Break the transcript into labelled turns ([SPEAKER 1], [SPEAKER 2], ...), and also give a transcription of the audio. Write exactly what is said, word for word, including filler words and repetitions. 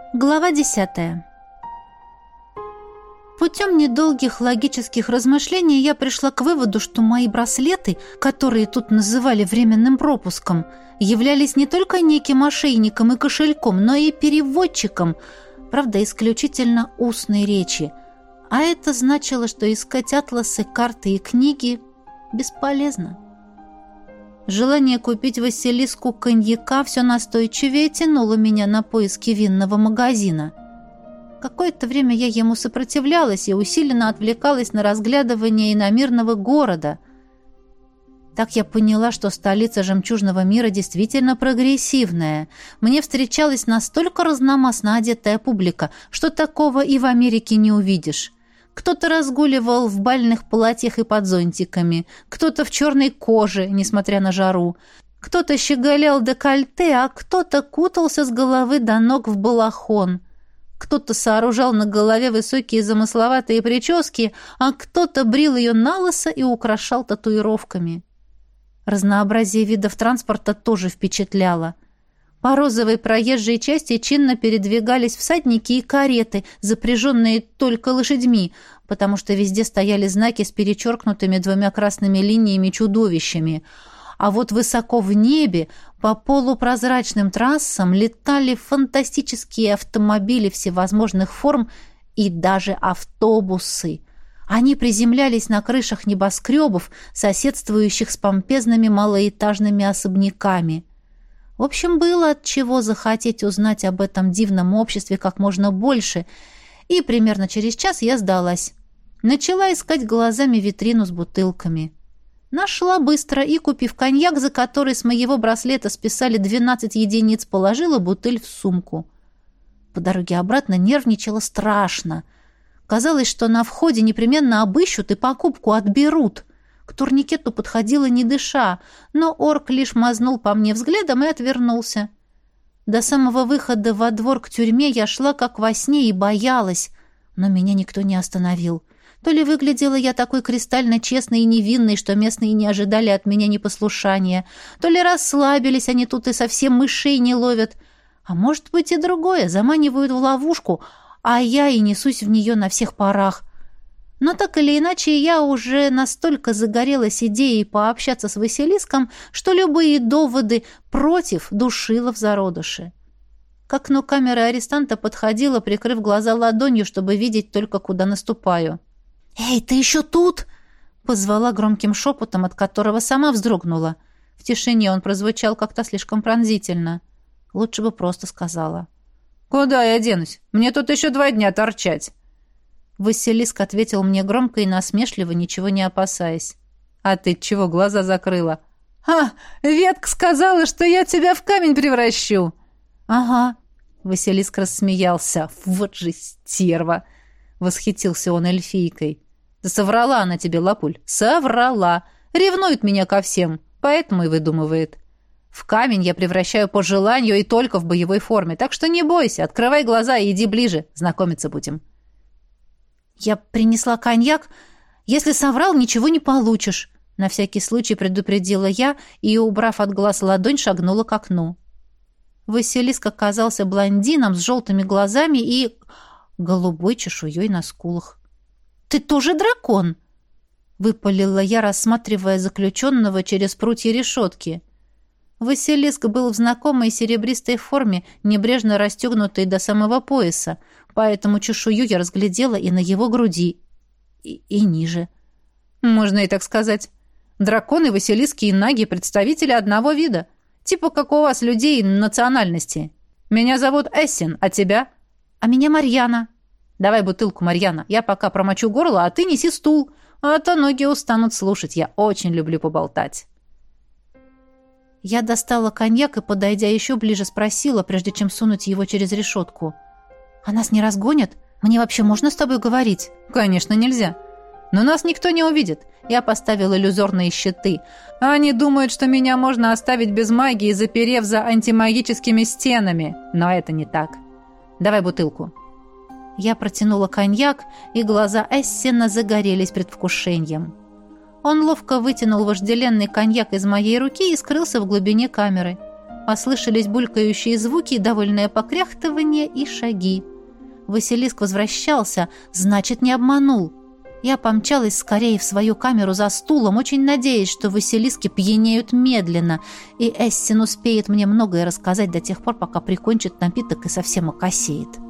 [SPEAKER 1] Глава десятая. Путем недолгих логических размышлений я пришла к выводу, что мои браслеты, которые тут называли временным пропуском, являлись не только неким ошейником и кошельком, но и переводчиком, правда, исключительно устной речи. А это значило, что искать атласы, карты и книги бесполезно. Желание купить Василиску коньяка все настойчивее тянуло меня на поиски винного магазина. Какое-то время я ему сопротивлялась и усиленно отвлекалась на разглядывание иномирного города. Так я поняла, что столица жемчужного мира действительно прогрессивная. Мне встречалась настолько разномастно одетая публика, что такого и в Америке не увидишь. Кто-то разгуливал в бальных платьях и под зонтиками, кто-то в черной коже, несмотря на жару, кто-то щеголял декольте, а кто-то кутался с головы до ног в балахон, кто-то сооружал на голове высокие замысловатые прически, а кто-то брил ее налысо и украшал татуировками. Разнообразие видов транспорта тоже впечатляло. По розовой проезжей части чинно передвигались всадники и кареты, запряженные только лошадьми, потому что везде стояли знаки с перечеркнутыми двумя красными линиями чудовищами. А вот высоко в небе по полупрозрачным трассам летали фантастические автомобили всевозможных форм и даже автобусы. Они приземлялись на крышах небоскребов, соседствующих с помпезными малоэтажными особняками. В общем, было от чего захотеть узнать об этом дивном обществе как можно больше, и примерно через час я сдалась. Начала искать глазами витрину с бутылками. Нашла быстро и, купив коньяк, за который с моего браслета списали двенадцать единиц, положила бутыль в сумку. По дороге обратно нервничала страшно. Казалось, что на входе непременно обыщут и покупку отберут. К турникету подходила не дыша, но орк лишь мазнул по мне взглядом и отвернулся. До самого выхода во двор к тюрьме я шла как во сне и боялась, но меня никто не остановил. То ли выглядела я такой кристально честной и невинной, что местные не ожидали от меня непослушания, то ли расслабились они тут и совсем мышей не ловят. А может быть и другое, заманивают в ловушку, а я и несусь в нее на всех парах. Но так или иначе, я уже настолько загорелась идеей пообщаться с Василиском, что любые доводы против душила в зародыше. К окну камеры арестанта подходила, прикрыв глаза ладонью, чтобы видеть только, куда наступаю. «Эй, ты еще тут?» — позвала громким шепотом, от которого сама вздрогнула. В тишине он прозвучал как-то слишком пронзительно. Лучше бы просто сказала. «Куда я денусь? Мне тут еще два дня торчать». Василиск ответил мне громко и насмешливо, ничего не опасаясь. «А ты чего глаза закрыла?» «А, ветка сказала, что я тебя в камень превращу!» «Ага», — Василиск рассмеялся. «Вот же стерва!» — восхитился он эльфийкой. «Да соврала она тебе, Лапуль, соврала! Ревнует меня ко всем, поэтому и выдумывает. В камень я превращаю по желанию и только в боевой форме, так что не бойся, открывай глаза и иди ближе, знакомиться будем». «Я принесла коньяк. Если соврал, ничего не получишь», — на всякий случай предупредила я и, убрав от глаз ладонь, шагнула к окну. Василиск оказался блондином с желтыми глазами и голубой чешуей на скулах. «Ты тоже дракон?» — выпалила я, рассматривая заключенного через прутья решетки. Василиск был в знакомой серебристой форме, небрежно расстегнутой до самого пояса, поэтому чешую я разглядела и на его груди, и, и ниже. Можно и так сказать. Драконы, Василиски и наги — представители одного вида. Типа как у вас людей национальности. Меня зовут Эссен, а тебя? А меня Марьяна. Давай бутылку, Марьяна. Я пока промочу горло, а ты неси стул. А то ноги устанут слушать. Я очень люблю поболтать. Я достала коньяк и, подойдя еще ближе, спросила, прежде чем сунуть его через решетку. «А нас не разгонят? Мне вообще можно с тобой говорить?» «Конечно, нельзя. Но нас никто не увидит. Я поставил иллюзорные щиты. Они думают, что меня можно оставить без магии, заперев за антимагическими стенами. Но это не так. Давай бутылку». Я протянула коньяк, и глаза Эссена загорелись предвкушением. Он ловко вытянул вожделенный коньяк из моей руки и скрылся в глубине камеры. Послышались булькающие звуки, довольное покряхтывание и шаги. Василиск возвращался, значит, не обманул. Я помчалась скорее в свою камеру за стулом, очень надеясь, что Василиски пьянеют медленно, и Эссин успеет мне многое рассказать до тех пор, пока прикончит напиток и совсем окосеет.